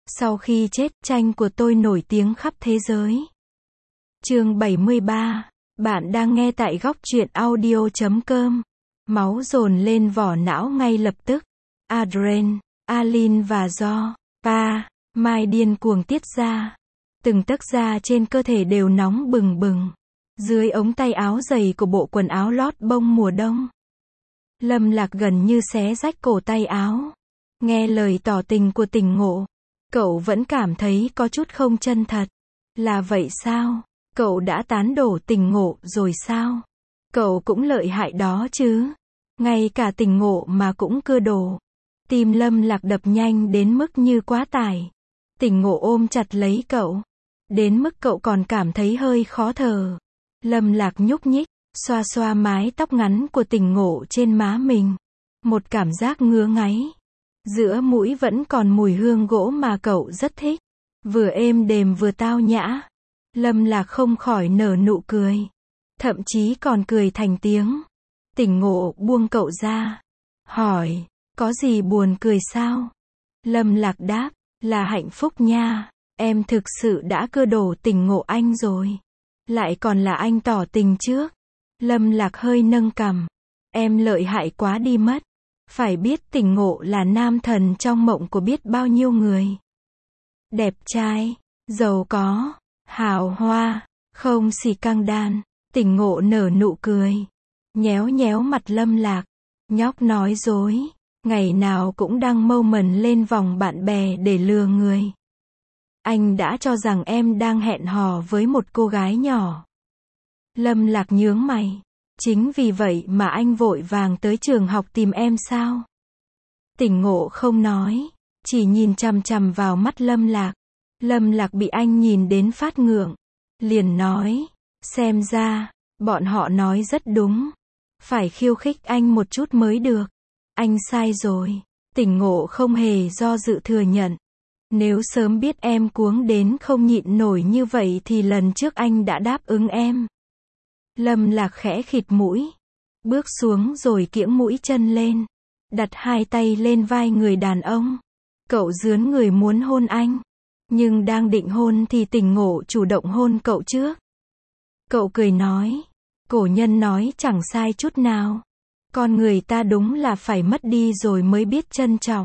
Sau khi chết, tranh của tôi nổi tiếng khắp thế giới. Chương 73. Bạn đang nghe tại góc truyện audio.com. Máu dồn lên vỏ não ngay lập tức. Adrenaline và Mai điên cuồng tiết ra. Từng tấc da trên cơ thể đều nóng bừng bừng. Dưới ống tay áo dày của bộ quần áo lót bông mùa đông. Lâm Lạc gần như xé rách cổ tay áo. Nghe lời tỏ tình của Tỉnh Ngộ. Cậu vẫn cảm thấy có chút không chân thật. Là vậy sao? Cậu đã tán đổ Tỉnh Ngộ rồi sao? Cậu cũng lợi hại đó chứ. Ngay cả Tỉnh Ngộ mà cũng cưa đổ. Tim Lâm Lạc đập nhanh đến mức như quá tải. Tỉnh Ngộ ôm chặt lấy cậu. Đến mức cậu còn cảm thấy hơi khó thở. Lâm Lạc nhúc nhích, xoa xoa mái tóc ngắn của Tỉnh Ngộ trên má mình. Một cảm giác ngứa ngáy. Giữa mũi vẫn còn mùi hương gỗ mà cậu rất thích. Vừa êm đềm vừa tao nhã. Lâm Lạc không khỏi nở nụ cười. Thậm chí còn cười thành tiếng. Tỉnh Ngộ buông cậu ra. Hỏi, có gì buồn cười sao? Lâm Lạc đáp, là hạnh phúc nha. Em thực sự đã cưa đổ Tỉnh Ngộ anh rồi. Lại còn là anh tỏ tình trước. Lâm Lạc hơi nâng cằm. Em lợi hại quá đi mất. Phải biết Tỉnh Ngộ là nam thần trong mộng của biết bao nhiêu người. Đẹp trai, giàu có, hào hoa, không xì căng đan. Tỉnh Ngộ nở nụ cười. Nhéo nhéo mặt Lâm Lạc. Nhóc nói dối. Ngày nào cũng đăng mâu mần lên vòng bạn bè để lừa người. Anh đã cho rằng em đang hẹn hò với một cô gái nhỏ. Lâm Lạc nhướng mày. Chính vì vậy mà anh vội vàng tới trường học tìm em sao? Tỉnh Ngộ không nói, chỉ nhìn chằm chằm vào mắt Lâm Lạc. Lâm Lạc bị anh nhìn đến phát ngượng. Liền nói, xem ra, bọn họ nói rất đúng. Phải khiêu khích anh một chút mới được. Anh sai rồi. Tỉnh Ngộ không hề do dự thừa nhận. Nếu sớm biết em cuống đến không nhịn nổi như vậy thì lần trước anh đã đáp ứng em. Lâm Lạc khẽ khịt mũi. Bước xuống rồi kiễng mũi chân lên. Đặt hai tay lên vai người đàn ông. Cậu dướn người muốn hôn anh. Nhưng đang định hôn thì Tỉnh Ngộ chủ động hôn cậu trước. Cậu cười nói. Cổ nhân nói chẳng sai chút nào. Con người ta đúng là phải mất đi rồi mới biết trân trọng.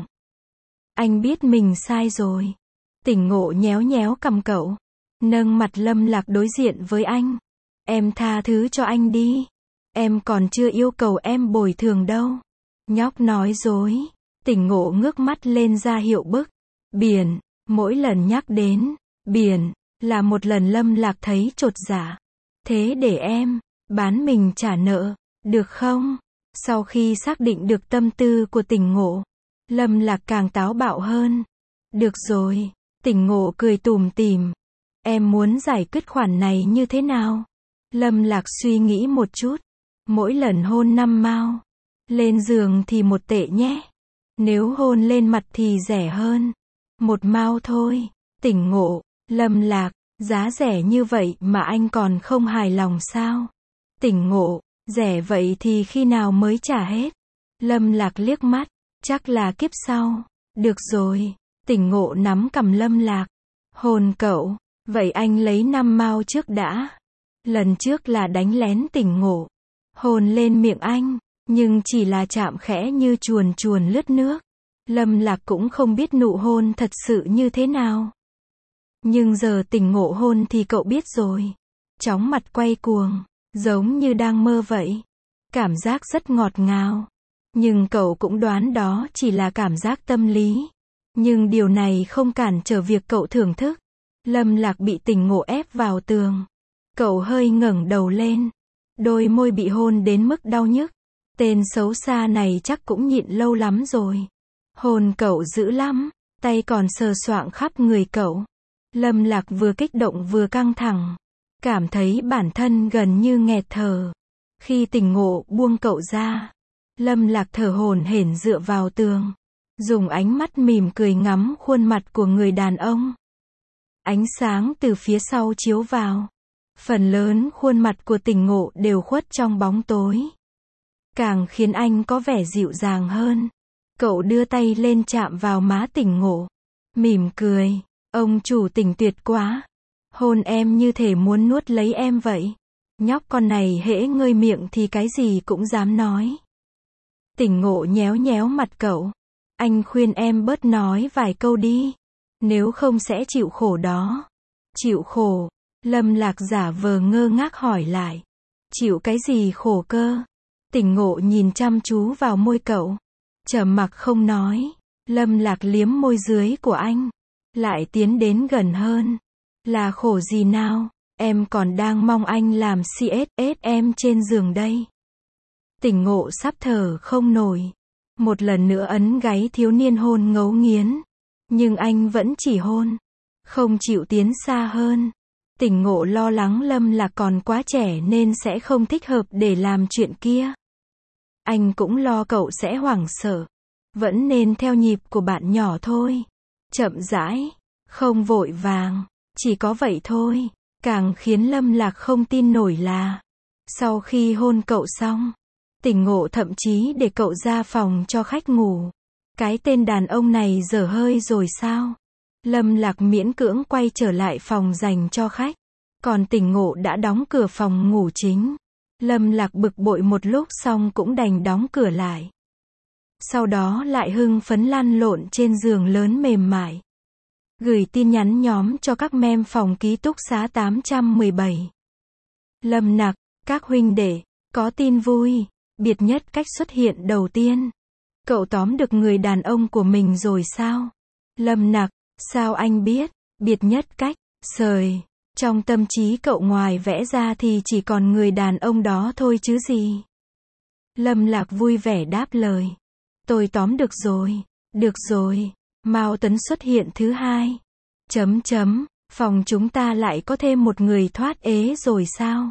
Anh biết mình sai rồi. Tỉnh Ngộ nhéo nhéo cằm cậu. Nâng mặt Lâm Lạc đối diện với anh. Em tha thứ cho anh đi. Em còn chưa yêu cầu em bồi thường đâu. Nhóc nói dối. Tỉnh Ngộ ngước mắt lên ra hiệu bức. Biển. Mỗi lần nhắc đến biển là một lần Lâm Lạc thấy chột dạ. Thế để em bán mình trả nợ, được không? Sau khi xác định được tâm tư của Tỉnh Ngộ, Lâm Lạc càng táo bạo hơn. Được rồi. Tỉnh Ngộ cười tủm tỉm. Em muốn giải quyết khoản này như thế nào? Lâm Lạc suy nghĩ một chút. Mỗi lần hôn 5 mao. Lên giường thì 1 tệ nhé. Nếu hôn lên mặt thì rẻ hơn. 1 mao thôi. Tỉnh Ngộ, Lâm Lạc, giá rẻ như vậy mà anh còn không hài lòng sao? Tỉnh Ngộ, rẻ vậy thì khi nào mới trả hết? Lâm Lạc liếc mắt, chắc là kiếp sau. Được rồi. Tỉnh Ngộ nắm cằm Lâm Lạc. Hôn cậu, vậy anh lấy 5 mao trước đã. Lần trước là đánh lén Tỉnh Ngộ. Hôn lên miệng anh, nhưng chỉ là chạm khẽ như chuồn chuồn lướt nước. Lâm Lạc cũng không biết nụ hôn thật sự như thế nào. Nhưng giờ Tỉnh Ngộ hôn thì cậu biết rồi. Chóng mặt quay cuồng, giống như đang mơ vậy. Cảm giác rất ngọt ngào. Nhưng cậu cũng đoán đó chỉ là cảm giác tâm lý. Nhưng điều này không cản trở việc cậu thưởng thức. Lâm Lạc bị Tỉnh Ngộ ép vào tường. Cậu hơi ngẩng đầu lên. Đôi môi bị hôn đến mức đau nhức. Tên xấu xa này chắc cũng nhịn lâu lắm rồi. Hôn cậu dữ lắm. Tay còn sờ soạng khắp người cậu. Lâm Lạc vừa kích động vừa căng thẳng. Cảm thấy bản thân gần như nghẹt thở. Khi Tỉnh Ngộ buông cậu ra, Lâm Lạc thở hổn hển dựa vào tường. Dùng ánh mắt mỉm cười ngắm khuôn mặt của người đàn ông. Ánh sáng từ phía sau chiếu vào. Phần lớn khuôn mặt của Tỉnh Ngộ đều khuất trong bóng tối. Càng khiến anh có vẻ dịu dàng hơn. Cậu đưa tay lên chạm vào má Tỉnh Ngộ. Mỉm cười. Ông chủ Tỉnh tuyệt quá. Hôn em như thể muốn nuốt lấy em vậy. Nhóc con này hễ ngơi miệng thì cái gì cũng dám nói. Tỉnh Ngộ nhéo nhéo mặt cậu. Anh khuyên em bớt nói vài câu đi. Nếu không sẽ chịu khổ đó. Chịu khổ. Lâm Lạc giả vờ ngơ ngác hỏi lại. Chịu cái gì khổ cơ? Tỉnh Ngộ nhìn chăm chú vào môi cậu. Trầm mặc không nói. Lâm Lạc liếm môi dưới của anh. Lại tiến đến gần hơn. Là khổ gì nào? Em còn đang mong anh làm CSS em trên giường đây. Tỉnh Ngộ sắp thở không nổi. Một lần nữa ấn gáy thiếu niên hôn ngấu nghiến. Nhưng anh vẫn chỉ hôn. Không chịu tiến xa hơn. Tỉnh Ngộ lo lắng Lâm Lạc còn quá trẻ nên sẽ không thích hợp để làm chuyện kia. Anh cũng lo cậu sẽ hoảng sợ. Vẫn nên theo nhịp của bạn nhỏ thôi. Chậm rãi. Không vội vàng. Chỉ có vậy thôi. Càng khiến Lâm Lạc không tin nổi là sau khi hôn cậu xong, Tỉnh Ngộ thậm chí để cậu ra phòng cho khách ngủ. Cái tên đàn ông này dở hơi rồi sao? Lâm Lạc miễn cưỡng quay trở lại phòng dành cho khách. Còn Tỉnh Ngộ đã đóng cửa phòng ngủ chính. Lâm Lạc bực bội một lúc xong cũng đành đóng cửa lại. Sau đó lại hưng phấn lăn lộn trên giường lớn mềm mại. Gửi tin nhắn nhóm cho các mem phòng ký túc xá 817. Lâm Nặc, các huynh đệ, có tin vui. Biệt Nhất Cách xuất hiện đầu tiên. Cậu tóm được người đàn ông của mình rồi sao? Lâm Nặc, sao anh biết? Biệt Nhất Cách, sời. Trong tâm trí cậu ngoài vẽ ra thì chỉ còn người đàn ông đó thôi chứ gì. Lâm Lạc vui vẻ đáp lời. Tôi tóm được rồi. Được rồi. Mao Tuấn xuất hiện thứ hai. Phòng chúng ta lại có thêm một người thoát ế rồi sao?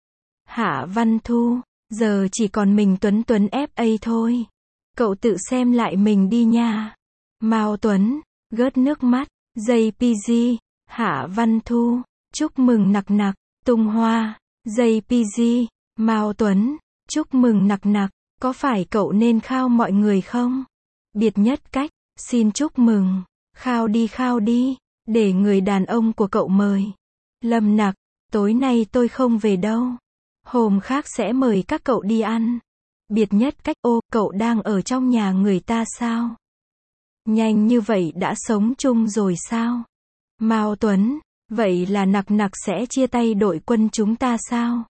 Hạ Văn Thu, giờ chỉ còn mình Tuấn FA thôi. Cậu tự xem lại mình đi nha. Mao Tuấn, gớt nước mắt. JPG, Hạ Văn Thu, chúc mừng Nặc Nặc. Tung Hoa, JPG, Mao Tuấn, chúc mừng Nặc Nặc. Có phải cậu nên khao mọi người không? Biệt Nhất Cách, xin chúc mừng. Khao đi, để người đàn ông của cậu mời. Lâm Nặc, tối nay tôi không về đâu. Hôm khác sẽ mời các cậu đi ăn. Biệt Nhất Cách, ô, cậu đang ở trong nhà người ta sao? Nhanh như vậy đã sống chung rồi sao? Mao Tuấn, vậy là Nặc Nặc sẽ chia tay đội quân chúng ta sao?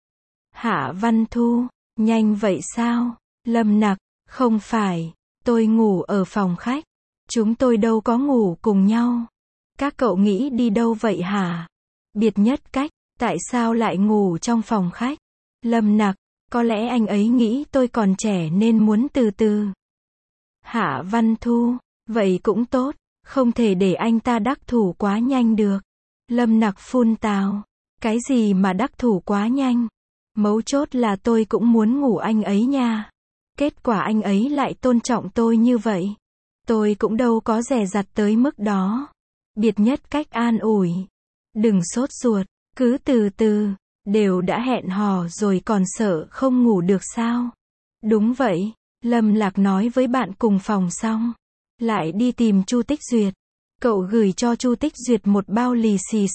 Hạ Văn Thu, nhanh vậy sao? Lâm Nặc, không phải, tôi ngủ ở phòng khách. Chúng tôi đâu có ngủ cùng nhau. Các cậu nghĩ đi đâu vậy hả? Biệt Nhất Cách, tại sao lại ngủ trong phòng khách? Lâm Nặc, có lẽ anh ấy nghĩ tôi còn trẻ nên muốn từ từ. Hạ Văn Thu, vậy cũng tốt, không thể để anh ta đắc thủ quá nhanh được. Lâm Nặc phun tào, cái gì mà đắc thủ quá nhanh? Mấu chốt là tôi cũng muốn ngủ anh ấy nha. Kết quả anh ấy lại tôn trọng tôi như vậy. Tôi cũng đâu có dè dặt tới mức đó. Biệt Nhất Cách an ủi. Đừng sốt ruột, cứ từ từ, đều đã hẹn hò rồi còn sợ không ngủ được sao? Đúng vậy, Lâm Lạc nói với bạn cùng phòng xong. Lại đi tìm Chu Tích Duyệt. Cậu gửi cho Chu Tích Duyệt một bao lì xì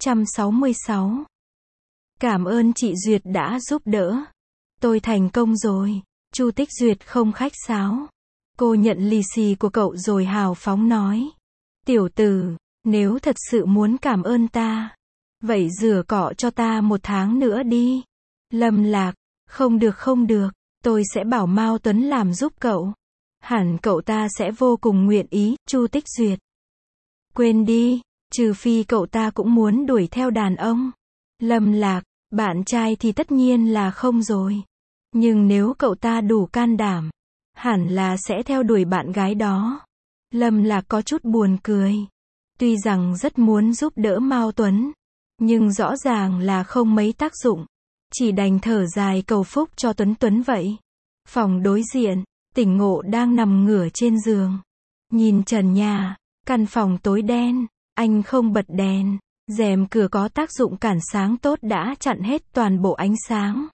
666. Cảm ơn chị Duyệt đã giúp đỡ. Tôi thành công rồi. Chu Tích Duyệt không khách sáo. Cô nhận lì xì của cậu rồi hào phóng nói. Tiểu tử, nếu thật sự muốn cảm ơn ta, vậy rửa cọ cho ta 1 tháng nữa đi. Lâm Lạc, không được, tôi sẽ bảo Mao Tuấn làm giúp cậu. Hẳn cậu ta sẽ vô cùng nguyện ý. Chu Tích Duyệt. Quên đi, trừ phi cậu ta cũng muốn đuổi theo đàn ông. Lâm Lạc, bạn trai thì tất nhiên là không rồi. Nhưng nếu cậu ta đủ can đảm, hẳn là sẽ theo đuổi bạn gái đó. Lâm Lạc có chút buồn cười. Tuy rằng rất muốn giúp đỡ Mao Tuấn, nhưng rõ ràng là không mấy tác dụng. Chỉ đành thở dài cầu phúc cho Tuấn vậy. Phòng đối diện, Tỉnh Ngộ đang nằm ngửa trên giường. Nhìn trần nhà, căn phòng tối đen, anh không bật đèn. Rèm cửa có tác dụng cản sáng tốt đã chặn hết toàn bộ ánh sáng.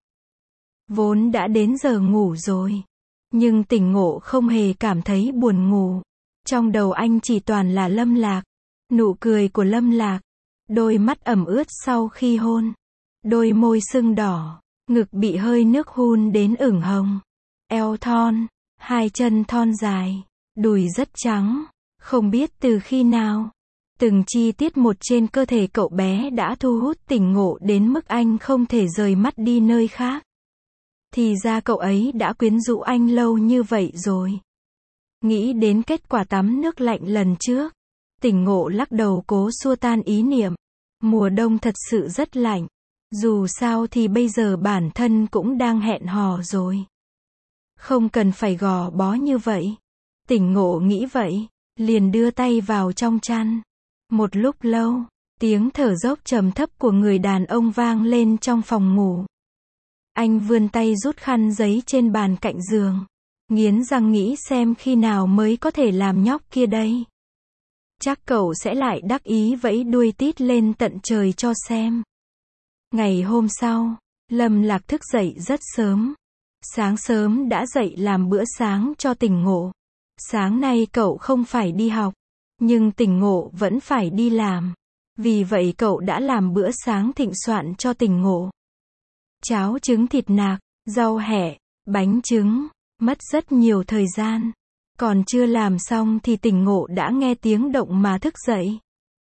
Vốn đã đến giờ ngủ rồi. Nhưng Tỉnh Ngộ không hề cảm thấy buồn ngủ. Trong đầu anh chỉ toàn là Lâm Lạc. Nụ cười của Lâm Lạc. Đôi mắt ẩm ướt sau khi hôn. Đôi môi sưng đỏ. Ngực bị hơi nước hun đến ửng hồng. Eo thon. Hai chân thon dài. Đùi rất trắng. Không biết từ khi nào. Từng chi tiết một trên cơ thể cậu bé đã thu hút Tỉnh Ngộ đến mức anh không thể rời mắt đi nơi khác. Thì ra cậu ấy đã quyến rũ anh lâu như vậy rồi. Nghĩ đến kết quả tắm nước lạnh lần trước. Tỉnh Ngộ lắc đầu cố xua tan ý niệm. Mùa đông thật sự rất lạnh. Dù sao thì bây giờ bản thân cũng đang hẹn hò rồi. Không cần phải gò bó như vậy. Tỉnh Ngộ nghĩ vậy. Liền đưa tay vào trong chăn. Một lúc lâu, tiếng thở dốc trầm thấp của người đàn ông vang lên trong phòng ngủ. Anh vươn tay rút khăn giấy trên bàn cạnh giường. Nghiến răng nghĩ xem khi nào mới có thể làm nhóc kia đây. Chắc cậu sẽ lại đắc ý vẫy đuôi tít lên tận trời cho xem. Ngày hôm sau, Lâm Lạc thức dậy rất sớm. Sáng sớm đã dậy làm bữa sáng cho Tỉnh Ngộ. Sáng nay cậu không phải đi học, nhưng Tỉnh Ngộ vẫn phải đi làm. Vì vậy cậu đã làm bữa sáng thịnh soạn cho Tỉnh Ngộ. Cháo trứng thịt nạc, rau hẹ, bánh trứng, mất rất nhiều thời gian. Còn chưa làm xong thì Tỉnh Ngộ đã nghe tiếng động mà thức dậy.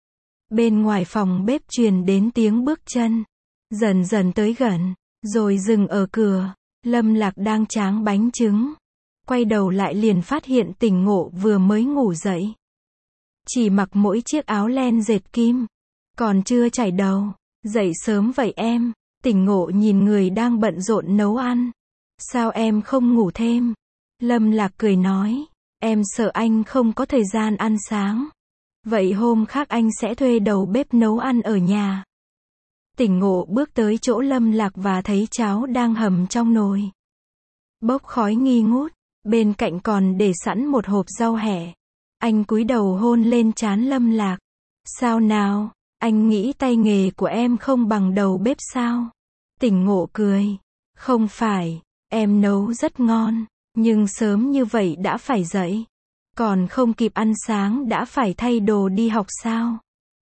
Bên ngoài phòng bếp truyền đến tiếng bước chân. Dần dần tới gần, rồi dừng ở cửa. Lâm Lạc đang tráng bánh trứng. Quay đầu lại liền phát hiện Tỉnh Ngộ vừa mới ngủ dậy. Chỉ mặc mỗi chiếc áo len dệt kim. Còn chưa chải đầu. Dậy sớm vậy em. Tỉnh Ngộ nhìn người đang bận rộn nấu ăn. Sao em không ngủ thêm? Lâm Lạc cười nói. Em sợ anh không có thời gian ăn sáng. Vậy hôm khác anh sẽ thuê đầu bếp nấu ăn ở nhà. Tỉnh Ngộ bước tới chỗ Lâm Lạc và thấy cháo đang hầm trong nồi. Bốc khói nghi ngút. Bên cạnh còn để sẵn một hộp rau hẹ. Anh cúi đầu hôn lên trán Lâm Lạc. Sao nào, anh nghĩ tay nghề của em không bằng đầu bếp sao? Tỉnh Ngộ cười. Không phải, em nấu rất ngon, nhưng sớm như vậy đã phải dậy. Còn không kịp ăn sáng đã phải thay đồ đi học sao?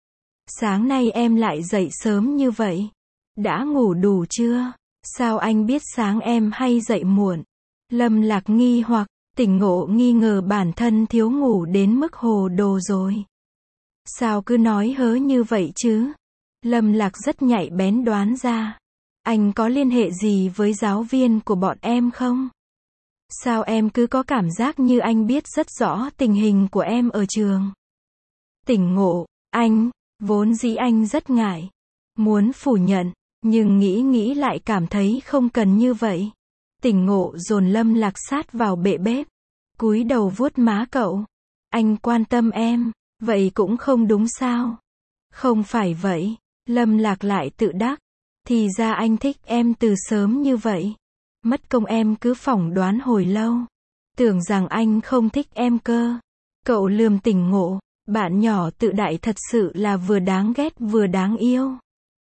Sáng nay em lại dậy sớm như vậy. Đã ngủ đủ chưa? Sao anh biết sáng em hay dậy muộn? Lâm Lạc nghi hoặc, Tỉnh Ngộ nghi ngờ bản thân thiếu ngủ đến mức hồ đồ rồi. Sao cứ nói hớ như vậy chứ? Lâm Lạc rất nhạy bén đoán ra. Anh có liên hệ gì với giáo viên của bọn em không? Sao em cứ có cảm giác như anh biết rất rõ tình hình của em ở trường? Tỉnh Ngộ, anh, vốn dĩ anh rất ngại. Muốn phủ nhận, nhưng nghĩ lại cảm thấy không cần như vậy. Tỉnh Ngộ dồn Lâm Lạc sát vào bệ bếp. Cúi đầu vuốt má cậu. Anh quan tâm em, vậy cũng không đúng sao? Không phải vậy. Lâm Lạc lại tự đắc. Thì ra anh thích em từ sớm như vậy. Mất công em cứ phỏng đoán hồi lâu. Tưởng rằng anh không thích em cơ. Cậu lườm Tỉnh Ngộ. Bạn nhỏ tự đại thật sự là vừa đáng ghét vừa đáng yêu.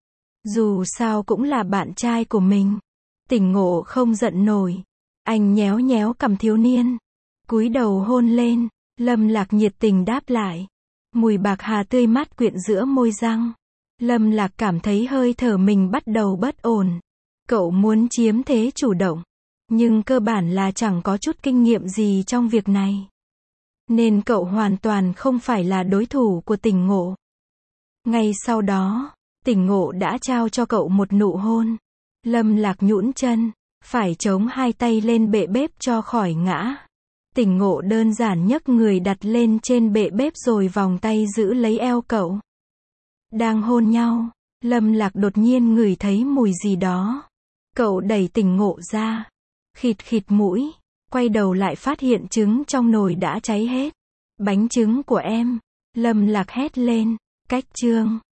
Dù sao cũng là bạn trai của mình. Tỉnh Ngộ không giận nổi. Anh nhéo nhéo cằm thiếu niên. Cúi đầu hôn lên. Lâm Lạc nhiệt tình đáp lại. Mùi bạc hà tươi mát quyện giữa môi răng. Lâm Lạc cảm thấy hơi thở mình bắt đầu bất ổn. Cậu muốn chiếm thế chủ động. Nhưng cơ bản là chẳng có chút kinh nghiệm gì trong việc này. Nên cậu hoàn toàn không phải là đối thủ của Tỉnh Ngộ. Ngay sau đó, Tỉnh Ngộ đã trao cho cậu một nụ hôn. Lâm Lạc nhũn chân, phải chống hai tay lên bệ bếp cho khỏi ngã. Tỉnh Ngộ đơn giản nhấc người đặt lên trên bệ bếp rồi vòng tay giữ lấy eo cậu. Đang hôn nhau, Lâm Lạc đột nhiên ngửi thấy mùi gì đó. Cậu đẩy Tỉnh Ngộ ra, khịt khịt mũi, quay đầu lại phát hiện trứng trong nồi đã cháy hết. Bánh trứng của em, Lâm Lạc hét lên, cách chương.